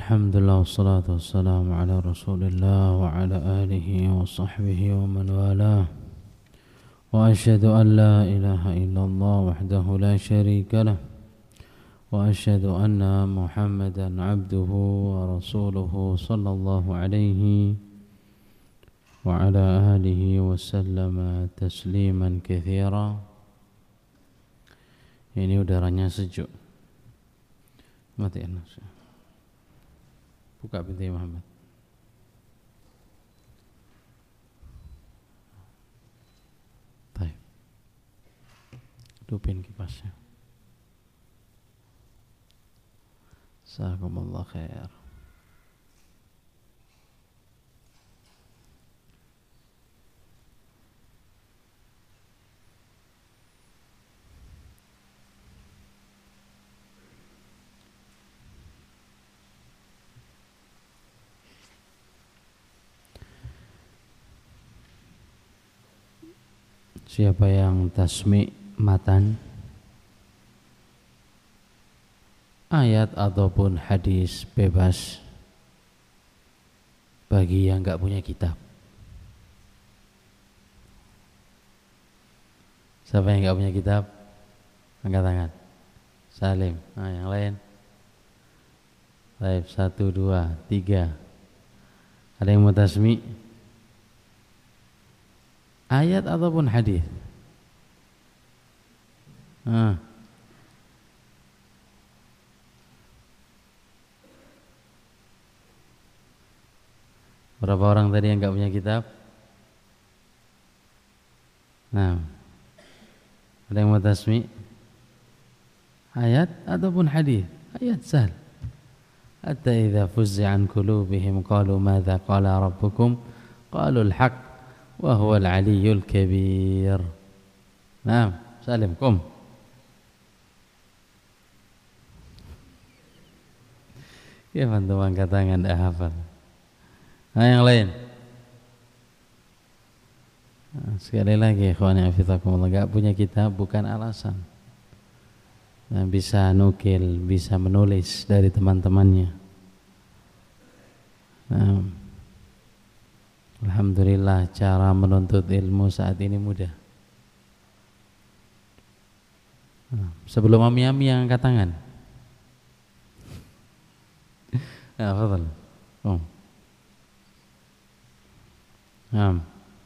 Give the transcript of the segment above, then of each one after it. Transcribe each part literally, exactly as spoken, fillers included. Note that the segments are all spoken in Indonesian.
Alhamdulillah wassalatu wassalamu ala rasulillah wa ala alihi wa sahbihi wa man walah wa ashhadu an la ilaha illallah wahdahu la sharika lah wa ashhadu anna muhammadan abduhu wa rasuluhu sallallahu alaihi wa ala alihi wa sallama tasliman katsira. Ini udaranya sejuk. Matiin. Buka pintu Muhammad. Baik. Hidupin kipasnya. Jazakumullah khair. Siapa yang tasmi' matan ayat ataupun hadis bebas bagi yang enggak punya kitab. Siapa yang enggak punya kitab? Angkat tangan. Salim. Nah, yang lain. Baik, satu, dua, tiga. Ada yang mau tasmi' ayat ataupun hadis? Ah. Berapa orang tadi yang enggak punya kitab? Nah. Ada yang mau tasmi' ayat ataupun hadis? Ayat sahal. Hatta idza fuzza an qulubihim qalu madza qala rabbukum qalu al-haq wa huwa al-aliyyul kabir. Nah, Salim, kum. Ya, bantu angkat tangan dah hafal. Nah, yang lain. Nah, sekali lagi, ikhwani hafizakumullah, enggak punya kitab bukan alasan. Nah, bisa nukil, bisa menulis dari teman-temannya. Nah, alhamdulillah cara menuntut ilmu saat ini mudah. Nah, sebelum ami-ami yang angkat tangan. Ya, fadhal. Oh. Naam.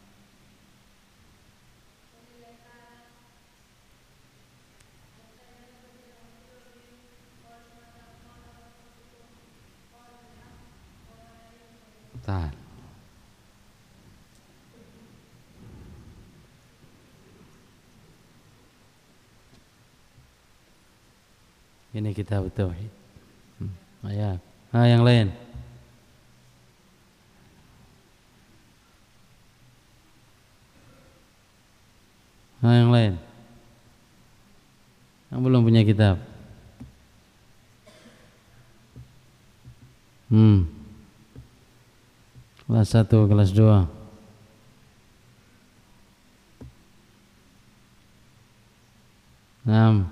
Tahan. Ini kitab tauhid. Hmm. Ayat. Ah, yang lain. Ah, yang lain. Yang belum punya kitab. Hmm. Kelas satu, kelas dua. Enam.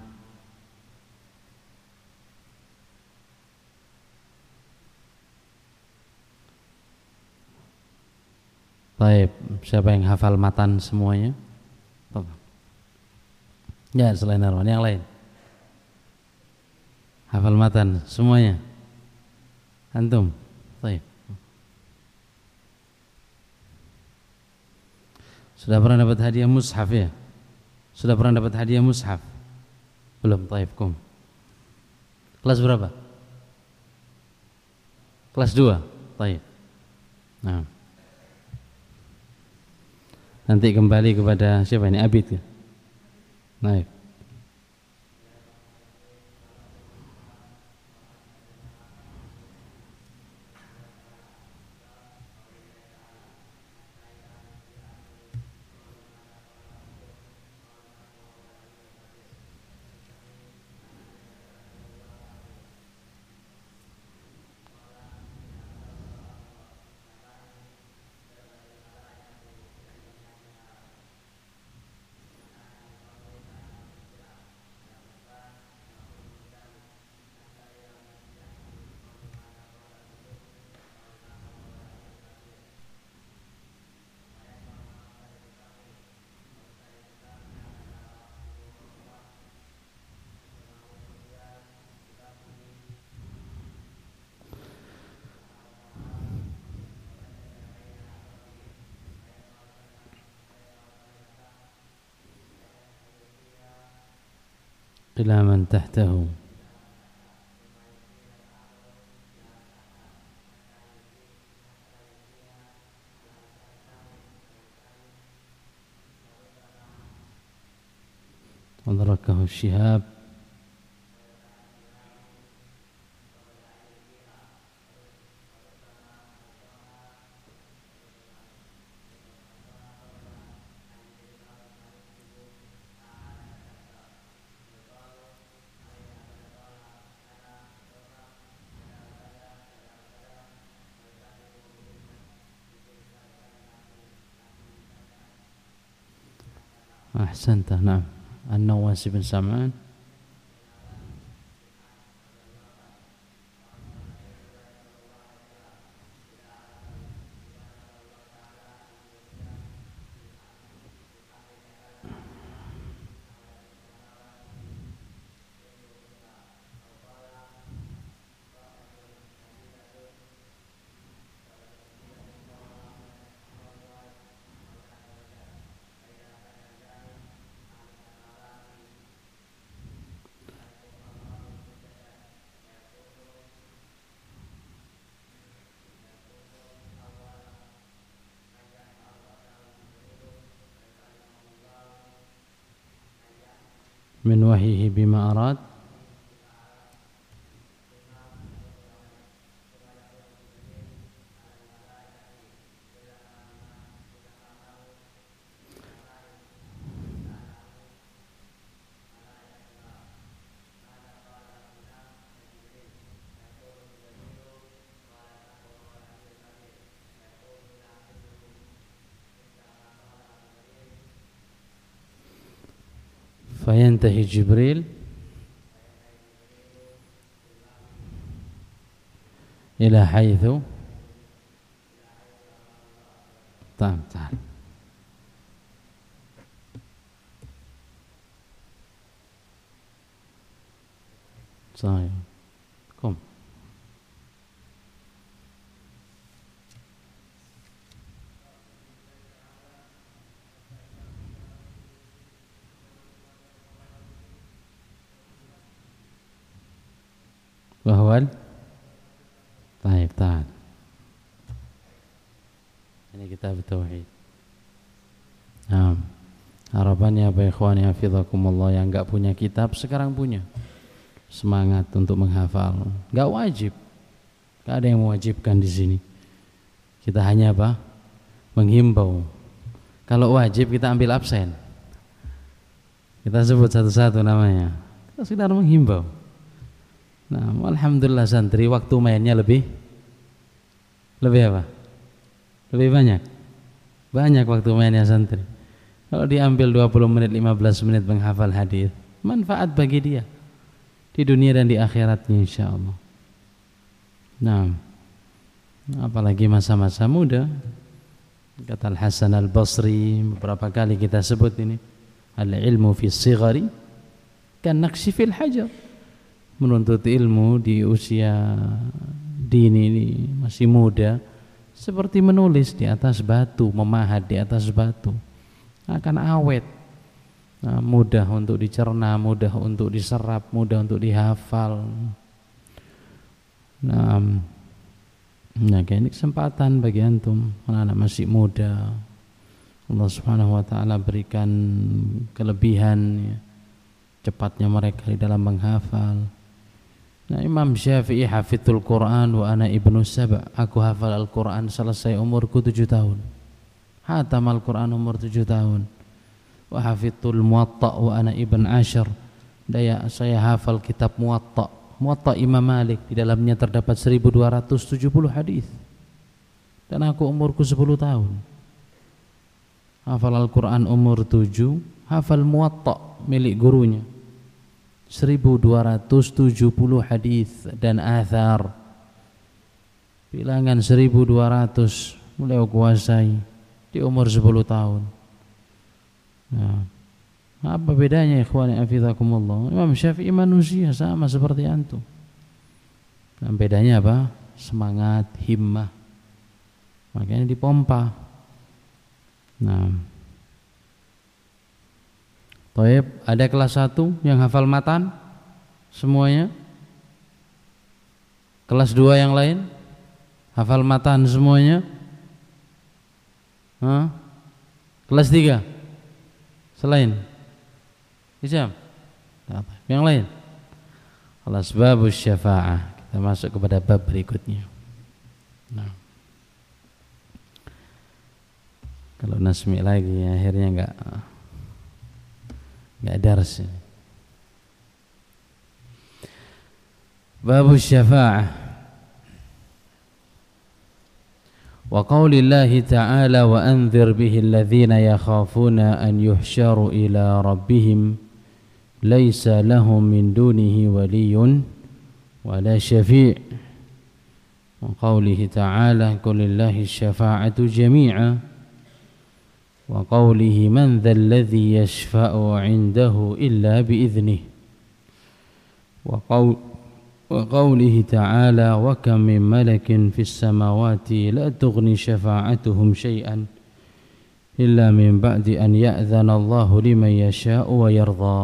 Baik, siapa yang hafal matan semuanya? Ya, selain Arwan, yang lain. Hafal matan semuanya? Antum? Baik. Sudah pernah dapat hadiah mushaf ya? Sudah pernah dapat hadiah mushaf? Belum, baik, kum. Kelas berapa? Kelas dua, baik. Nah. Nanti kembali kepada siapa ini? Abid ya? Naik. إلى من تحته. أدركه الشهاب أحسنت. نعم. النواس بن سمعان من وحيه بما أراد. فينتهي جبريل إلى حيث تعال تعال صحيح قم. وهو طيب تعال. Ini kitab tauhid. Nah, harapannya Bapak ikhwan ya hafizakumullah yang enggak punya kitab sekarang punya. Semangat untuk menghafal. Enggak wajib. Enggak ada yang mewajibkan di sini. Kita hanya apa? Menghimbau. Kalau wajib kita ambil absen. Kita sebut satu-satu namanya. Kita sekedar menghimbau. Nah, alhamdulillah santri waktu mainnya lebih lebih apa? Lebih banyak. Banyak waktu mainnya santri. Kalau diambil dua puluh menit, lima belas menit menghafal hadis, manfaat bagi dia di dunia dan di akhiratnya insyaallah. Nah, apalagi masa-masa muda. Kata Al-Hasan Al-Basri beberapa kali kita sebut ini, al-ilmu fi shighari kan naqshi fil hajar. Menuntut ilmu di usia dini ini masih muda seperti menulis di atas batu, memahat di atas batu, akan awet. Nah, mudah untuk dicerna, mudah untuk diserap, mudah untuk dihafal. Nah, nah ini kesempatan bagi antum, anak-anak masih muda. Allah Subhanahu wa taala berikan kelebihan ya, cepatnya mereka di dalam menghafal. Nah, Imam Syafi'i hafidhul Quran wa ana ibnu sab'. Aku hafal Al-Quran selesai umurku tujuh tahun. Hatam Al-Quran umur tujuh tahun. Wa hafidhul Muwatta wa ana ibn ashar. Daya saya hafal kitab Muwatta. Muwatta Imam Malik, di dalamnya terdapat seribu dua ratus tujuh puluh hadis. Dan aku umurku sepuluh tahun. Hafal Al-Quran umur tujuh, hafal Muwatta milik gurunya. seribu dua ratus tujuh puluh hadis dan athar. Bilangan seribu dua ratus beliau kuasai di umur sepuluh tahun. Nah, apa bedanya ikhwani hafizakumullah? Imam Syafi'i manusia sama seperti antum. Nah, bedanya apa? Semangat, himmah. Makanya dipompa. Nah, Toib, ada kelas satu yang hafal matan semuanya? Kelas dua yang lain hafal matan semuanya? Hah? Kelas tiga selain Hisham? Yang lain? Kelas babus syafa'ah. Kita masuk kepada bab berikutnya. Nah, kalau nasmi lagi akhirnya enggak enggak dars. Babus syafa'ah. Wa qaulillahi ta'ala wa anzir bihi alladhina yakhafuna an yuhsyaru ila rabbihim laisa lahum min dunihi waliyyun wala syafi'. Wa qaulihi ta'ala qul lillahi syafa'atu jami'a wa qaulihi man dhal ladzi yashfa'u 'indahu illa bi idznihi wa qaul وقوله تعالى وكم من ملك في السماوات لا تغني شفاعتهم شيئا إلا من بعد أن يأذن الله لمن يشاء ويرضى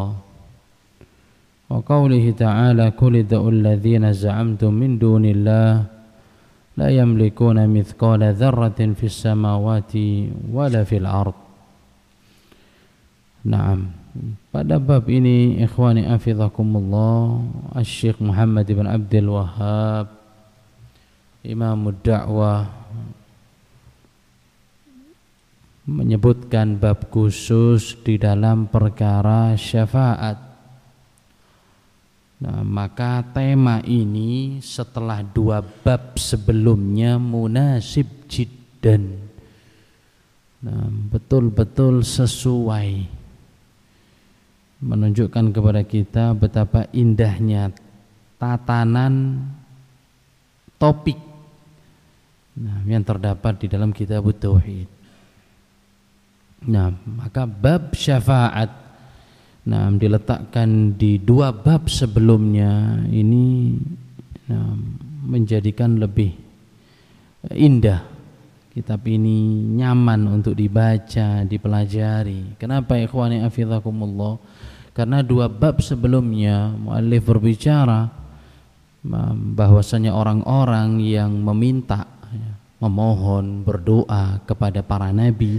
وقوله تعالى قل ادعوا الذين زعمتم من دون الله لا يملكون مثقال ذرة في السماوات ولا في الأرض. Naam. Pada bab ini ikhwani hafizakumullah, Asy-Syaikh Muhammad bin Abdul Wahhab Imamud Da'wah menyebutkan bab khusus di dalam perkara syafaat. Nah, maka tema ini setelah dua bab sebelumnya munasib jiddan. Nah, betul-betul sesuai, menunjukkan kepada kita betapa indahnya tatanan topik nah, yang terdapat di dalam kitab Tauhid. Nah, maka bab syafaat nah, diletakkan di dua bab sebelumnya ini nah, menjadikan lebih indah kitab ini, nyaman untuk dibaca, dipelajari. Kenapa ikhwani hafizakumullah? Karena dua bab sebelumnya muallif berbicara bahwasanya orang-orang yang meminta, memohon, berdoa kepada para nabi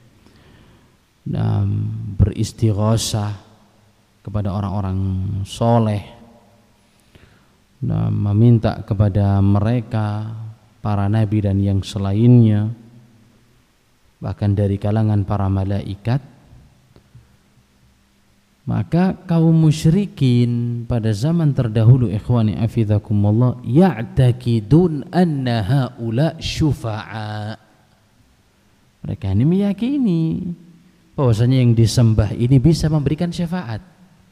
dan beristighosah kepada orang-orang soleh dan meminta kepada mereka para nabi dan yang selainnya, bahkan dari kalangan para malaikat, maka kaum musyrikin pada zaman terdahulu ikhwani hafizakumullah ya'taqidun anna haula syufa'a. Mereka ini meyakini bahwasanya yang disembah ini bisa memberikan syafaat.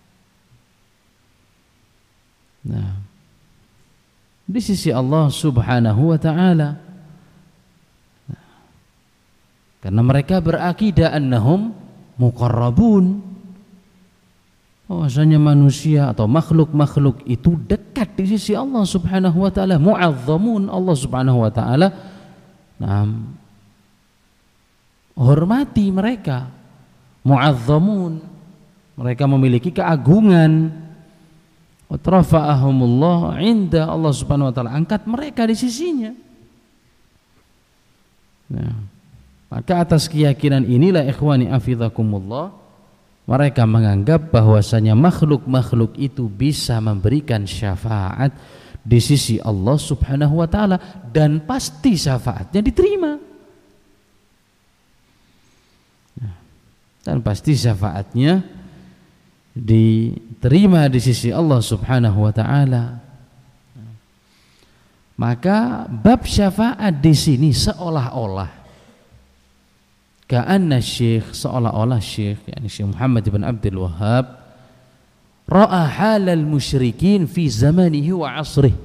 Nah, di sisi Allah Subhanahu wa taala. Nah, karena mereka berakidah annahum muqarrabun, bahwasanya manusia atau makhluk-makhluk itu dekat di sisi Allah Subhanahu wa taala, mu'azzamun. Allah Subhanahu wa taala nah, hormati mereka, mu'azzamun. Mereka memiliki keagungan. Wa trafa'ahumullah 'inda Allah Subhanahu wa taala, angkat mereka di sisinya. Nah, maka atas keyakinan inilah ikhwani hafizakumullah mereka menganggap bahwasanya makhluk-makhluk itu bisa memberikan syafaat di sisi Allah Subhanahu wa taala dan pasti syafaatnya diterima. Dan pasti syafaatnya diterima di sisi Allah Subhanahu wa taala. Maka bab syafaat di sini seolah-olah ka'anna syekh, seolah-olah syekh yakni Syekh Muhammad bin Abdul Wahhab ra'a halal musyrikin fi zamanihi wa asrih.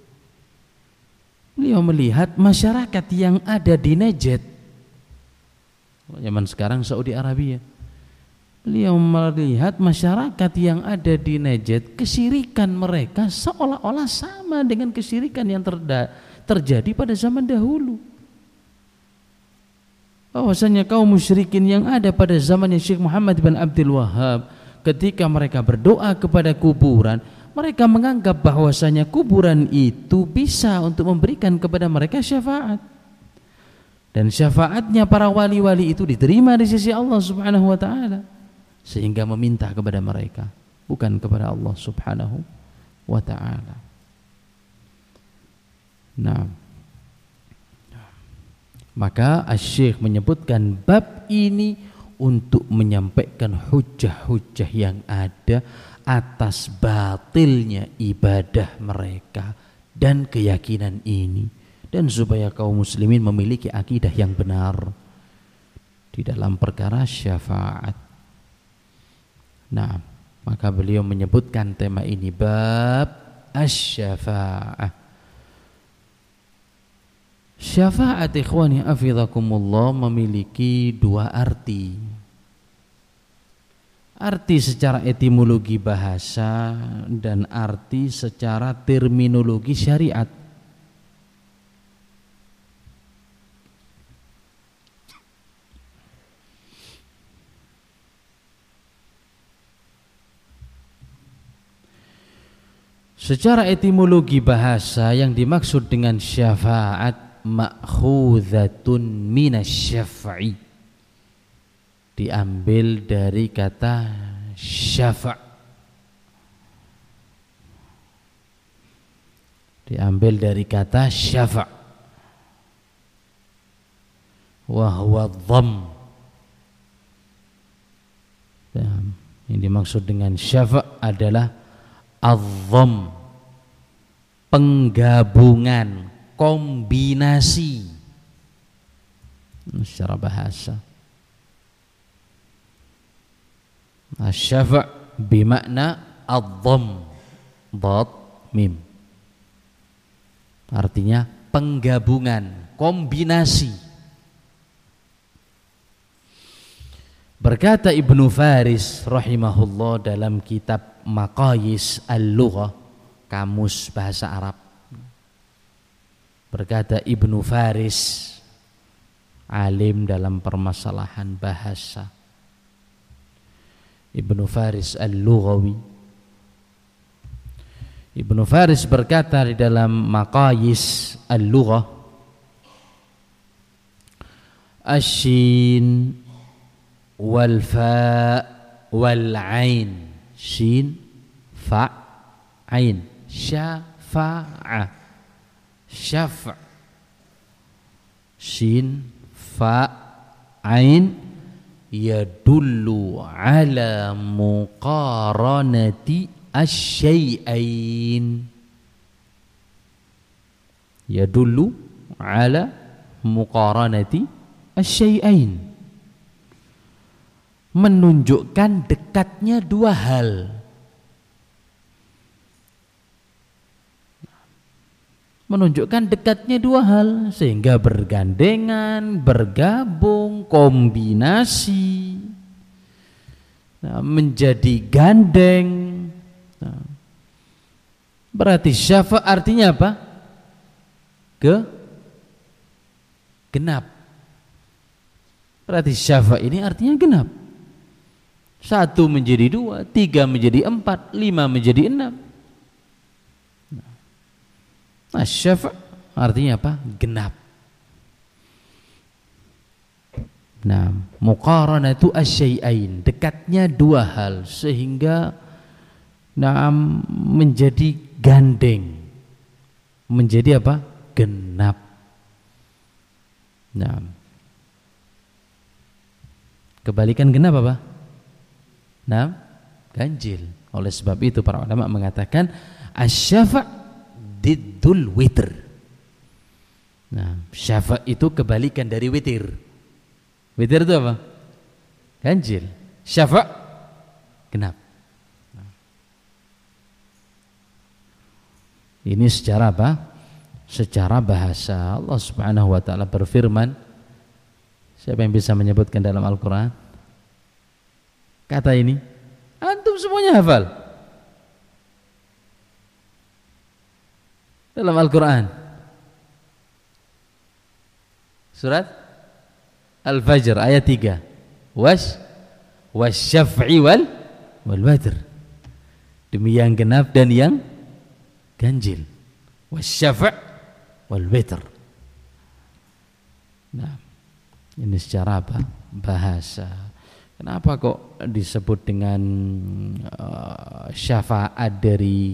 Beliau melihat masyarakat yang ada di Najd, zaman sekarang Saudi Arabia. Beliau melihat masyarakat yang ada di Najd, kesyirikan mereka seolah-olah sama dengan kesyirikan yang terda- terjadi pada zaman dahulu. Bahwasanya kaum musyrikin yang ada pada zamannya Syekh Muhammad bin Abdul Wahhab ketika mereka berdoa kepada kuburan, mereka menganggap bahwasanya kuburan itu bisa untuk memberikan kepada mereka syafaat. Dan syafaatnya para wali-wali itu diterima di sisi Allah Subhanahu wa taala, sehingga meminta kepada mereka, bukan kepada Allah Subhanahu wa taala. Nah, maka Asy-Syaikh menyebutkan bab ini untuk menyampaikan hujah-hujah yang ada atas batilnya ibadah mereka dan keyakinan ini, dan supaya kaum muslimin memiliki akidah yang benar di dalam perkara syafaat. Nah, maka beliau menyebutkan tema ini bab asy-syafa'ah. Syafaat ikhwani hafizakumullah memiliki dua arti. Arti secara etimologi bahasa dan arti secara terminologi syariat. Secara etimologi bahasa yang dimaksud dengan syafaat ma'khuzatun minasy-syaf'i, diambil dari kata syafa', diambil dari kata syafa', wa huwa dhamm. Yang dimaksud dengan syafa' adalah adh-dhamm, penggabungan, kombinasi secara bahasa. Asy-syafa' bimakna adh-dhamm, dhad mim, artinya penggabungan, kombinasi. Berkata Ibnu Faris rahimahullah dalam kitab Maqayis al-Lughah, kamus bahasa Arab, berkata Ibnu Faris, alim dalam permasalahan bahasa, Ibnu Faris al-Lughawi, Ibnu Faris berkata di dalam Maqayis al-Lughah, asy-syin wal fa wal ain, shin fa ain, syafa'a, syaf', shin fa ain, yadullu ala muqaranati asy-syai'ain, yadullu ala muqaranati asy-syai'ain, menunjukkan dekatnya dua hal, menunjukkan dekatnya dua hal, sehingga bergandengan, bergabung, kombinasi, nah, menjadi gandeng. Nah, berarti syafa' artinya apa? Ke genap. Berarti syafa' ini artinya genap. Satu menjadi dua, tiga menjadi empat, lima menjadi enam. Nah, syafa' artinya apa? Genap. Nah, muqaranatu asy-syai'ain, dekatnya dua hal sehingga nah, menjadi gandeng, menjadi apa? Genap. Nah, kebalikan genap apa? Nah, ganjil. Oleh sebab itu para ulama mengatakan asy-syafa' diddul witr. Nah, syafa' itu kebalikan dari witir. Witir itu apa? Ganjil. Syafa' genap. Nah, ini secara apa? Secara bahasa. Allah Subhanahu wa taala berfirman, siapa yang bisa menyebutkan dalam Al-Qur'an kata ini? Antum semuanya hafal dalam Al-Quran. Surat Al-Fajr ayat tiga. Was wasyaf'i wal wal watr. Demi yang genap dan yang ganjil. Wasyafa' wal watr. Nah, ini secara apa? Bahasa. Kenapa kok disebut dengan uh, syafaat dari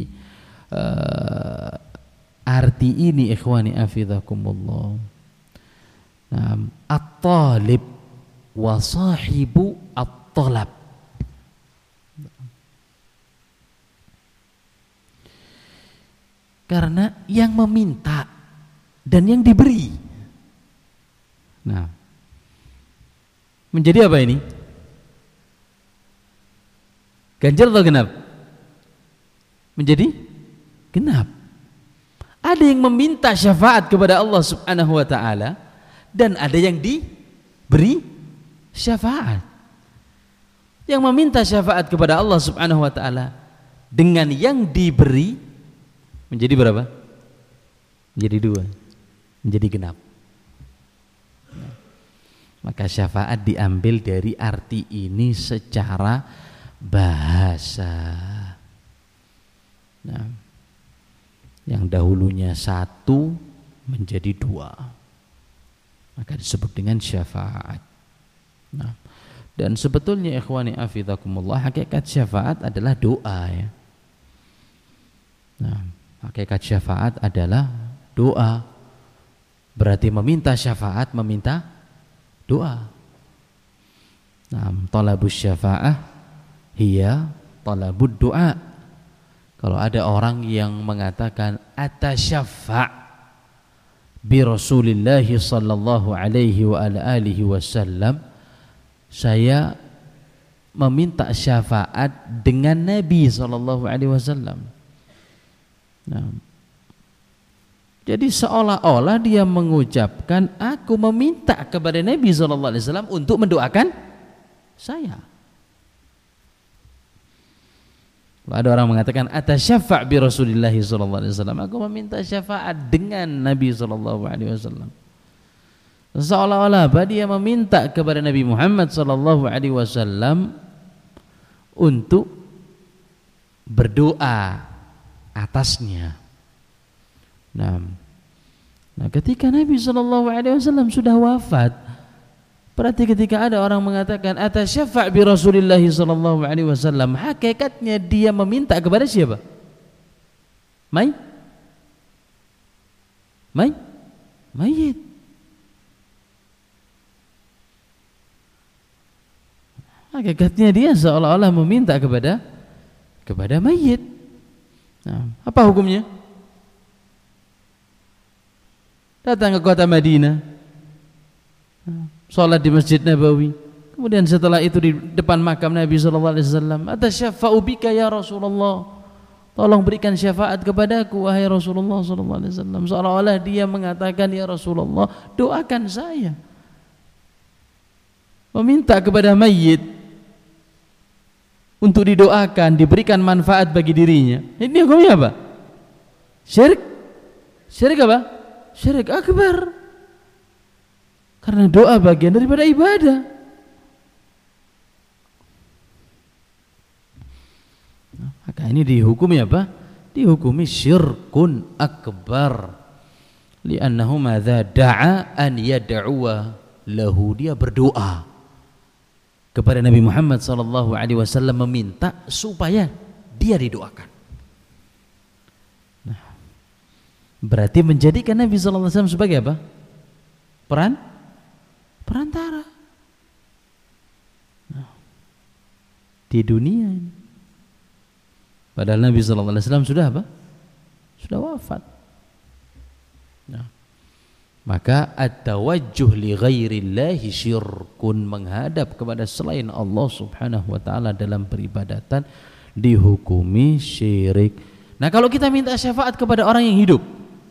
uh, arti ini, ikhwani afidakumullah? Nah, at-talib wa sahibu at-talab. Karena yang meminta dan yang diberi. Nah, menjadi apa ini? Ganjil atau genap? Menjadi genap. Ada yang meminta syafaat kepada Allah Subhanahu wa taala dan ada yang diberi syafaat. Yang meminta syafaat kepada Allah Subhanahu wa taala dengan yang diberi menjadi berapa? Menjadi dua. Menjadi genap. Maka syafaat diambil dari arti ini secara bahasa. Nah, yang dahulunya satu menjadi dua, maka disebut dengan syafaat. Nah, dan sebetulnya ikhwani afidakumullah, hakikat syafaat adalah doa ya. Nah, hakikat syafaat adalah doa. Berarti meminta syafaat, meminta doa. Nah, talabus syafa'ah hiya talabud doa. Kalau ada orang yang mengatakan atasyaffa' bi Rasulillah sallallahu alaihi wa ala alihi wasallam, saya meminta syafaat dengan Nabi sallallahu alaihi wasallam. Nah, jadi seolah-olah dia mengucapkan aku meminta kepada Nabi sallallahu alaihi wasallam untuk mendoakan saya. Ada orang mengatakan atasyaffa' bi Rasulillah sallallahu alaihi wasallam, aku meminta syafaat dengan Nabi sallallahu alaihi wasallam. Seolah-olah apa? Dia meminta kepada Nabi Muhammad sallallahu alaihi wasallam untuk berdoa atasnya. Nah, nah ketika Nabi sallallahu alaihi wasallam sudah wafat, berarti ketika ada orang mengatakan atasyaffa' bi Rasulillah sallallahu alaihi wasallam, hakikatnya dia meminta kepada siapa? May? May? Mayit. Hakikatnya dia seolah-olah meminta kepada kepada mayit. Nah, apa hukumnya? Datang ke kota Madinah, sholat di Masjid Nabawi, kemudian setelah itu di depan makam Nabi sallallahu alaihi wasallam, atasyafa'u bika ya Rasulullah, tolong berikan syafaat kepadaku wahai Rasulullah sallallahu alaihi wasallam. Seolah-olah dia mengatakan ya Rasulullah, doakan saya. Meminta kepada mayit untuk didoakan, diberikan manfaat bagi dirinya. Ini hukumnya apa? Syirik. Syirik apa? Syirik akbar. Karena doa bagian daripada ibadah. Nah, maka ini dihukumi apa? Dihukumi syirkun akbar. Li'annahu madza da'a an yad'uwa lahu, dia berdoa kepada Nabi Muhammad sallallahu alaihi wasallam meminta supaya dia didoakan. Nah, berarti menjadikan Nabi sallallahu alaihi wasallam sebagai apa? Peran perantara. Nah, di dunia ini. Padahal Nabi sallallahu alaihi wasallam sudah apa? Sudah wafat. Nah, maka at-tawajjuh li ghairillahi syirkun, menghadap kepada selain Allah Subhanahu wa taala dalam peribadatan dihukumi syirik. Nah, kalau kita minta syafaat kepada orang yang hidup,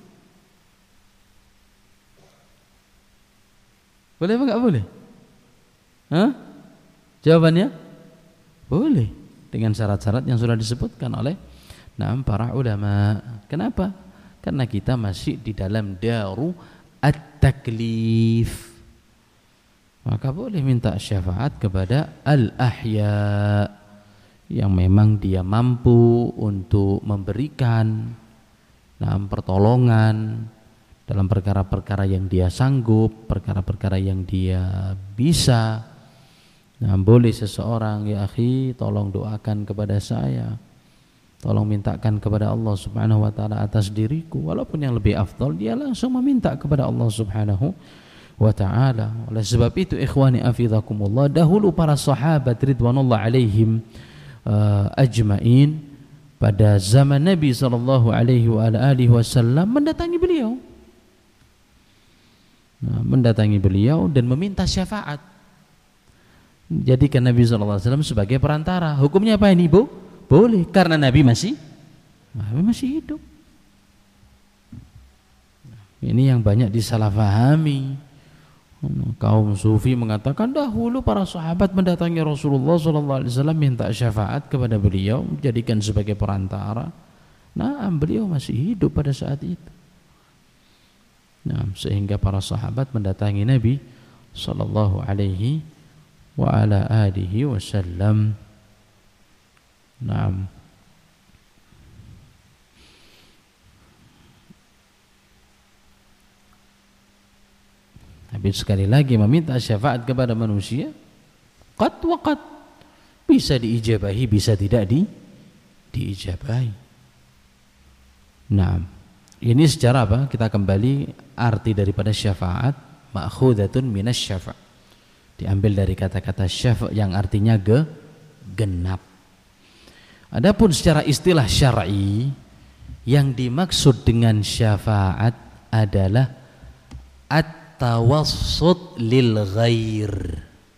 boleh apa enggak boleh? Hah? Jawabannya boleh, dengan syarat-syarat yang sudah disebutkan oleh nah para ulama. Kenapa? Karena kita masih di dalam daru at-taklif, maka boleh minta syafaat kepada al-ahya, yang memang dia mampu untuk memberikan nah, pertolongan dalam perkara-perkara yang dia sanggup, perkara-perkara yang dia bisa. Nah, boleh seseorang, ya akhi, tolong doakan kepada saya, tolong mintakan kepada Allah Subhanahu wa taala atas diriku, walaupun yang lebih afdal dia langsung meminta kepada Allah Subhanahu wa taala. Oleh sebab itu ikhwani afizakumullah, dahulu para sahabat ridwanullah alaihim uh, ajmain pada zaman Nabi sallallahu alaihi wa alihi wasallam mendatangi beliau. Nah, mendatangi beliau dan meminta syafaat. Jadikan Nabi sallallahu alaihi wasallam sebagai perantara. Hukumnya apa ini, Bu? Boleh, karena Nabi masih Nabi masih hidup. Ini yang banyak disalahfahami. Kaum sufi mengatakan dahulu para sahabat mendatangi Rasulullah sallallahu alaihi wasallam minta syafaat kepada beliau, jadikan sebagai perantara. Nah, beliau masih hidup pada saat itu. Nah, sehingga para sahabat mendatangi Nabi sallallahu alaihi wa ala alihi wasallam. Naam. Habis sekali lagi meminta syafaat kepada manusia, qad wa qad, bisa diijabahi, bisa tidak di diijabahi. Naam. Ini secara apa? Kita kembali arti daripada syafaat, ma'khudatun minas syafa'. Diambil dari kata-kata syafa' yang artinya ge, genap. Adapun secara istilah syar'i, yang dimaksud dengan syafaat adalah at-tawassut lil ghair.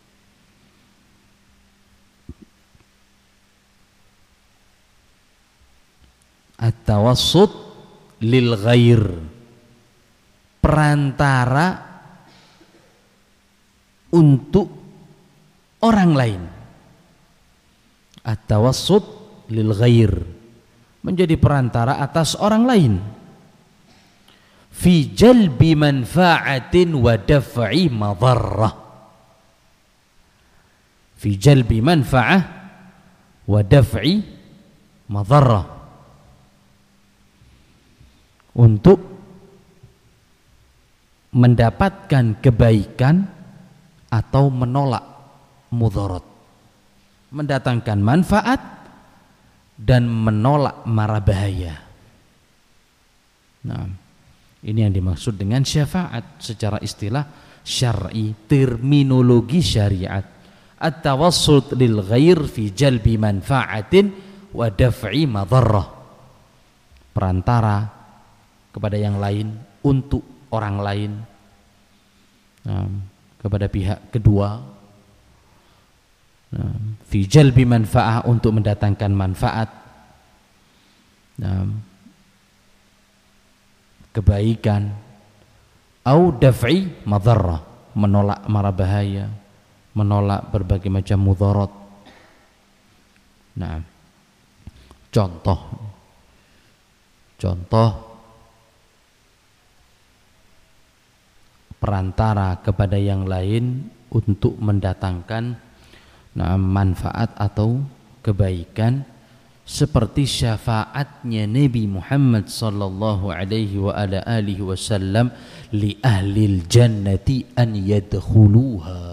At-tawassut lil ghair, perantara untuk orang lain. At-tawassut lil ghair, menjadi perantara atas orang lain. Fi jalbi manfa'atin wa daf'i madharrah. Fi jalbi manfa'ah wa daf'i madharrah, untuk mendapatkan kebaikan atau menolak mudarat, mendatangkan manfaat dan menolak mara bahaya. Nah, ini yang dimaksud dengan syafaat secara istilah syar'i, terminologi syariat. At-tawassut lil ghair fi jalbi manfa'atin wa daf'i madharrah, perantara kepada yang lain untuk orang lain, nah, kepada pihak kedua, nah, fi jalbi manfaah, untuk mendatangkan manfaat, nah, kebaikan, au daf'i madharrah, menolak mara bahaya, menolak berbagai macam mudarat. Nah, contoh contoh perantara kepada yang lain untuk mendatangkan nah, manfaat atau kebaikan, seperti syafaatnya Nabi Muhammad sallallahu alaihi wa ala alihi wasallam li ahlil jannati an yadkhuluha.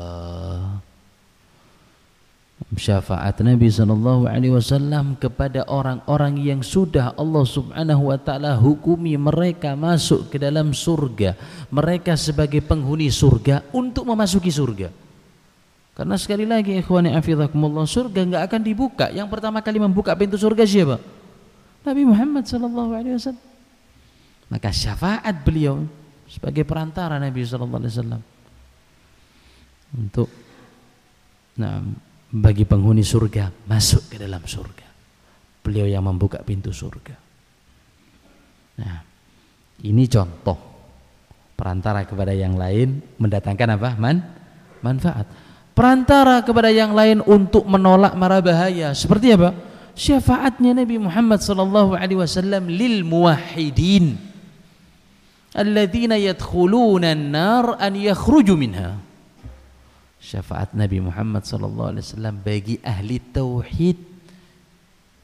Syafaat Nabi sallallahu alaihi wasallam kepada orang-orang yang sudah Allah Subhanahu wa taala hukumi mereka masuk ke dalam surga, mereka sebagai penghuni surga untuk memasuki surga. Karena sekali lagi ikhwani afizakumullah, surga enggak akan dibuka. Yang pertama kali membuka pintu surga siapa? Nabi Muhammad sallallahu alaihi wasallam. Maka syafaat beliau sebagai perantara Nabi sallallahu alaihi wasallam untuk nah, bagi penghuni surga masuk ke dalam surga. Beliau yang membuka pintu surga. Nah, ini contoh perantara kepada yang lain mendatangkan apa? Man, manfaat. Perantara kepada yang lain untuk menolak mara bahaya. Seperti apa? Syafaatnya Nabi Muhammad sallallahu alaihi wasallam lil muwahhidin alladzina yadkhuluna an-nar an yakhruju minha. Syafaat Nabi Muhammad sallallahu alaihi wasallam bagi ahli tauhid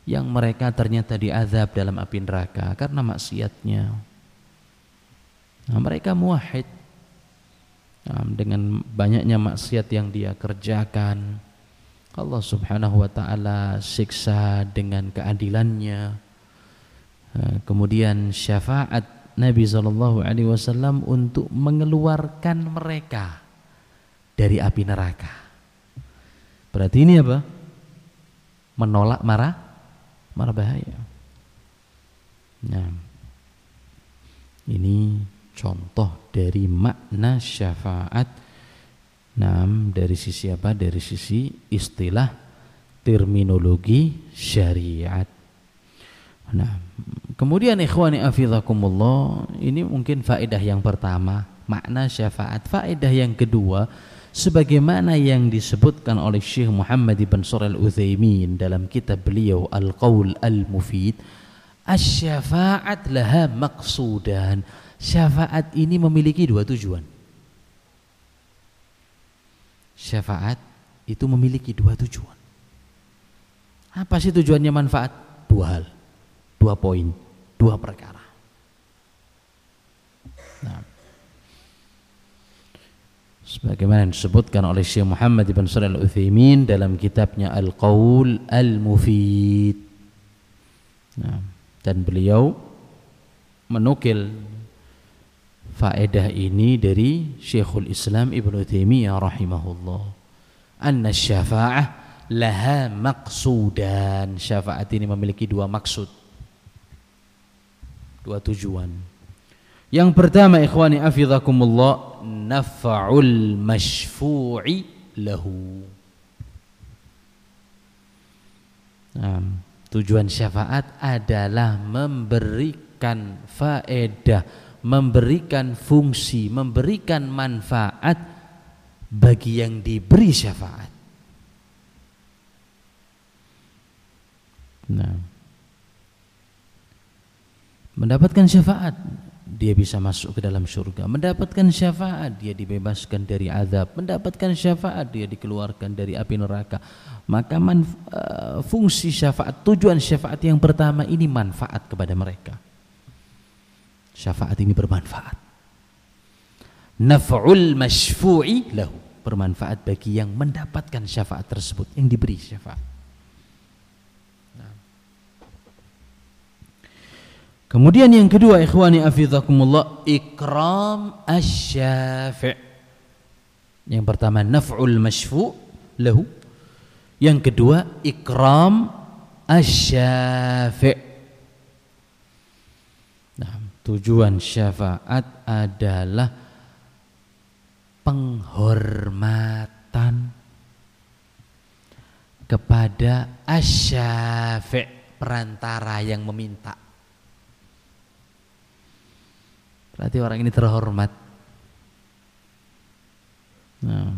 yang mereka ternyata diazab dalam api neraka karena maksiatnya. Nah, mereka muwahhid, nah, dengan banyaknya maksiat yang dia kerjakan, Allah Subhanahu wa taala siksa dengan keadilannya. Nah, kemudian syafaat Nabi sallallahu alaihi wasallam untuk mengeluarkan mereka dari api neraka. Berarti ini apa? Menolak marah marah bahaya. Nah, ini contoh dari makna syafaat. Nah, dari sisi apa? Dari sisi istilah terminologi syariat. Nah, kemudian ikhwani afizakumullah, ini mungkin faedah yang pertama, makna syafaat. Faedah yang kedua, sebagaimana yang disebutkan oleh Syekh Muhammad bin Shalih Al-Utsaimin dalam kitab beliau Al-Qaul Al-Mufid, asy-syafa'at laha maqsudan. Syafaat ini memiliki dua tujuan. Syafaat itu memiliki dua tujuan. Apa sih tujuannya manfaat? Dua hal, dua poin, dua perkara. Nah, sebagaimana disebutkan oleh Syekh Muhammad bin Shalih Al-Utsaimin dalam kitabnya Al-Qaul Al-Mufid. Nah, dan beliau menukil faedah ini dari Syekhul Islam Ibnu Taimiyah rahimahullah. Anna syafa'ah laha maqsudan. Syafaat ini memiliki dua maksud, dua tujuan. Yang pertama, ikhwani afizakumullah, naf'ul masyfu'i lahu. Nah, tujuan syafaat adalah memberikan faedah, memberikan fungsi, memberikan manfaat bagi yang diberi syafaat. Nah, mendapatkan syafaat dia bisa masuk ke dalam surga, mendapatkan syafaat dia dibebaskan dari azab, mendapatkan syafaat dia dikeluarkan dari api neraka. Maka manf- uh, fungsi syafaat, tujuan syafaat yang pertama ini manfaat kepada mereka. Syafaat ini bermanfaat. Naf'ul masyfu'i lahu, bermanfaat bagi yang mendapatkan syafaat tersebut, yang diberi syafaat. Nah. Kemudian yang kedua, ikhwani afizakumullah, ikram asy-syafi'. Yang pertama naf'ul masyfu' lahu, yang kedua ikram asy-syafi'. Tujuan syafaat adalah penghormatan kepada asy-syafi', perantara yang meminta. Berarti orang ini terhormat. Nah,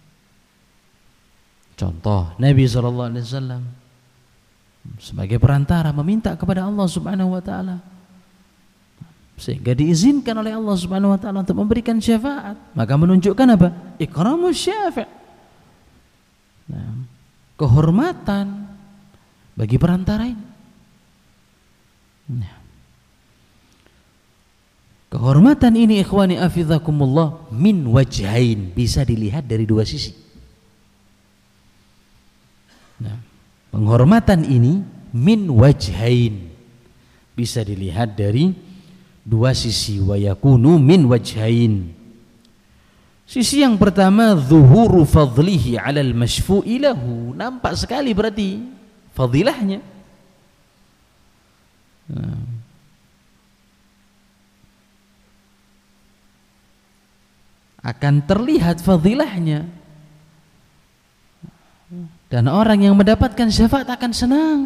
contoh Nabi shallallahu alaihi wasallam sebagai perantara meminta kepada Allah Subhanahu wa taala, sehingga diizinkan oleh Allah Subhanahu wa taala untuk memberikan syafaat. Maka menunjukkan apa? Ikramus syafi'. Nah, kehormatan bagi perantara ini. Nah, kehormatan ini ikhwani afizakumullah min wajhain, bisa dilihat dari dua sisi. Nah, penghormatan ini min wajhain, bisa dilihat dari dua sisi. Wa yakunu min wajhain. Sisi yang pertama, zuhuru fadlihi 'alal masyfu'i lahu, nampak sekali berarti fadilahnya. Nah, akan terlihat fadilahnya, dan orang yang mendapatkan syafaat akan senang,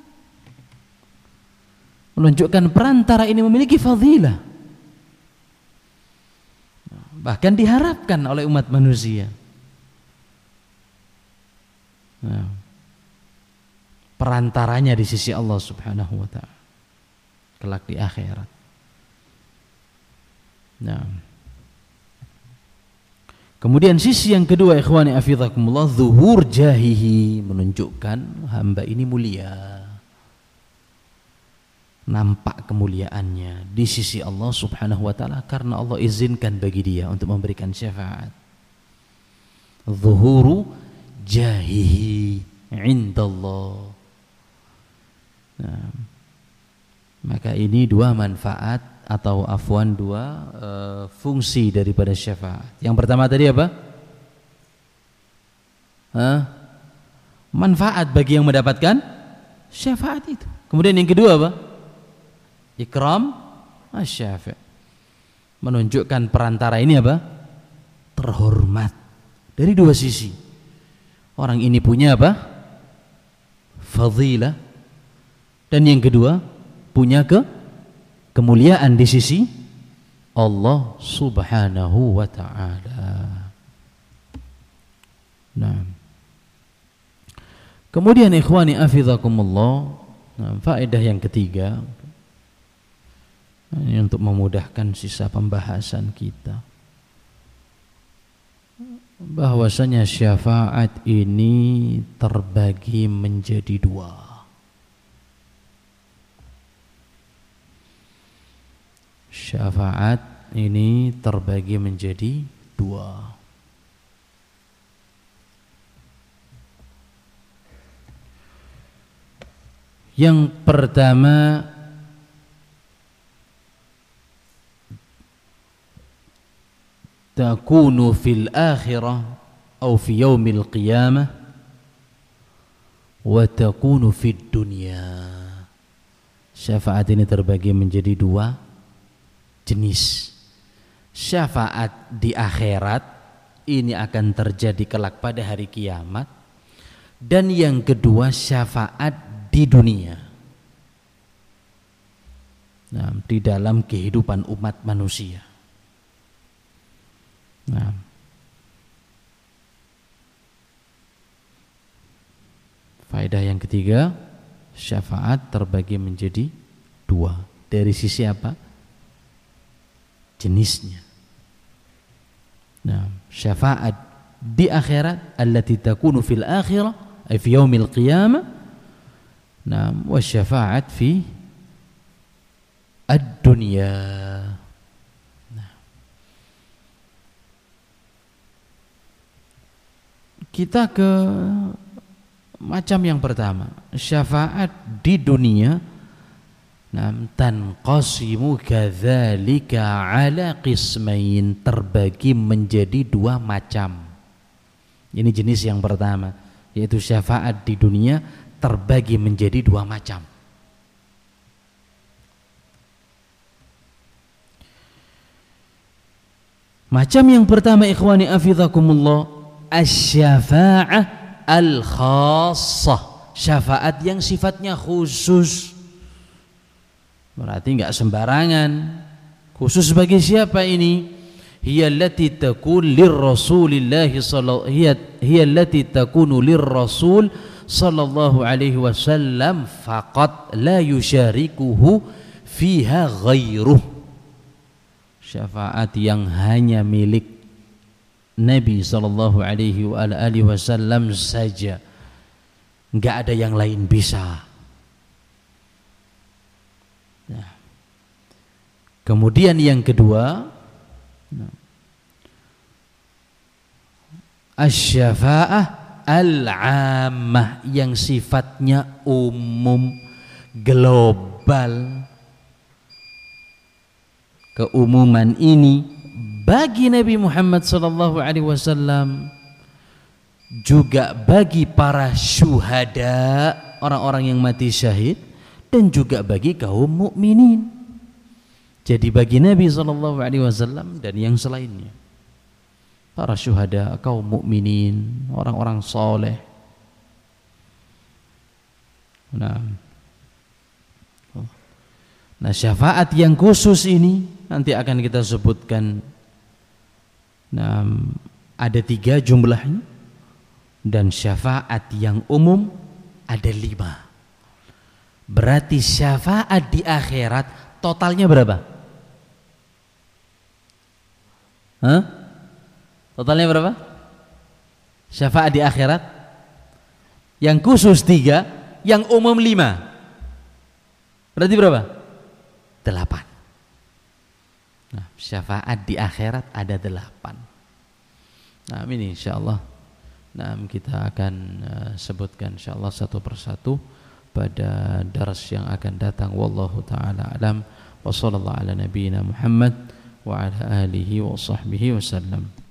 menunjukkan perantara ini memiliki fadilah, bahkan diharapkan oleh umat manusia. Nah, perantaranya di sisi Allah Subhanahu wa ta'ala kelak di akhirat. Nah, kemudian sisi yang kedua ikhwani afizakumullah, zuhur jahihi, menunjukkan hamba ini mulia. nampak kemuliaannya di sisi Allah Subhanahu wa taala karena Allah izinkan bagi dia untuk memberikan syafaat. Zuhuru jahihi indallah. Nah, maka ini dua manfaat atau afwan dua e, fungsi daripada syafaat. Yang pertama tadi apa? Hah? Manfaat bagi yang mendapatkan syafaat itu. Kemudian yang kedua apa? Ikram asy-syafi'. Menunjukkan perantara ini apa? Terhormat dari dua sisi. Orang ini punya apa? Fadilah. Dan yang kedua punya ke kemuliaan di sisi Allah Subhanahu wa taala. Nah. Kemudian ikhwani afizakumullah, nah, faedah yang ketiga ini untuk memudahkan sisa pembahasan kita, bahwasanya syafaat ini terbagi menjadi dua. Syafaat ini terbagi menjadi dua. Yang pertama takunu fil akhirah atau fi yaumil qiyamah wa takunu fid dunya. Syafaat ini terbagi menjadi dua jenis. Syafaat di akhirat ini akan terjadi kelak pada hari kiamat, dan yang kedua syafaat di dunia, nah, di dalam kehidupan umat manusia. Nah, faedah yang ketiga, syafaat terbagi menjadi dua. Dari sisi apa? Jenisnya. Nah, syafaat di akhirat allati takunu fil akhirah ay fi yaumil qiyamah. Nah, wa syafaat fi ad-dunya. Nah, kita ke macam yang pertama, syafaat di dunia. Nah, tanqasimu kadzalika ala qismain, terbagi menjadi dua macam. Ini jenis yang pertama, yaitu syafaat di dunia terbagi menjadi dua macam. Macam yang pertama ikhwani afizakumullah, asy-syafa'ah al-khassah, syafaat yang sifatnya khusus. Berarti enggak sembarangan. Khusus bagi siapa ini? Hiya allati takun lirrasulillah sallallahu hiya allati takunu lirrasul sallallahu alaihi wasallam faqat la yusyarikuhu fiha ghairuh. Syafaat yang hanya milik Nabi sallallahu alaihi wa alihi wasallam saja, enggak ada yang lain bisa. Nah, kemudian yang kedua, asy-syafa'ah al-ammah, yang sifatnya umum, global. Keumuman ini bagi Nabi Muhammad sallallahu alaihi wasallam, juga bagi para syuhada, orang-orang yang mati syahid, dan juga bagi kaum mukminin. Jadi bagi Nabi sallallahu alaihi wasallam dan yang selainnya, para syuhada, kaum mukminin, orang-orang soleh. Nah, nah syafaat yang khusus ini nanti akan kita sebutkan. Nah, ada tiga jumlahnya, dan syafaat yang umum ada lima. Berarti syafaat di akhirat totalnya berapa? Hah? Totalnya berapa? Syafaat di akhirat yang khusus tiga, yang umum lima. Berarti berapa? delapan. Nah, syafaat di akhirat ada delapan. Nah, ini insyaallah nah kita akan uh, sebutkan insyaallah satu persatu pada dars yang akan datang. Wallahu taala alam wa sallallahu ala nabiyyina Muhammad wa ala alihi wa sahbihi wasallam.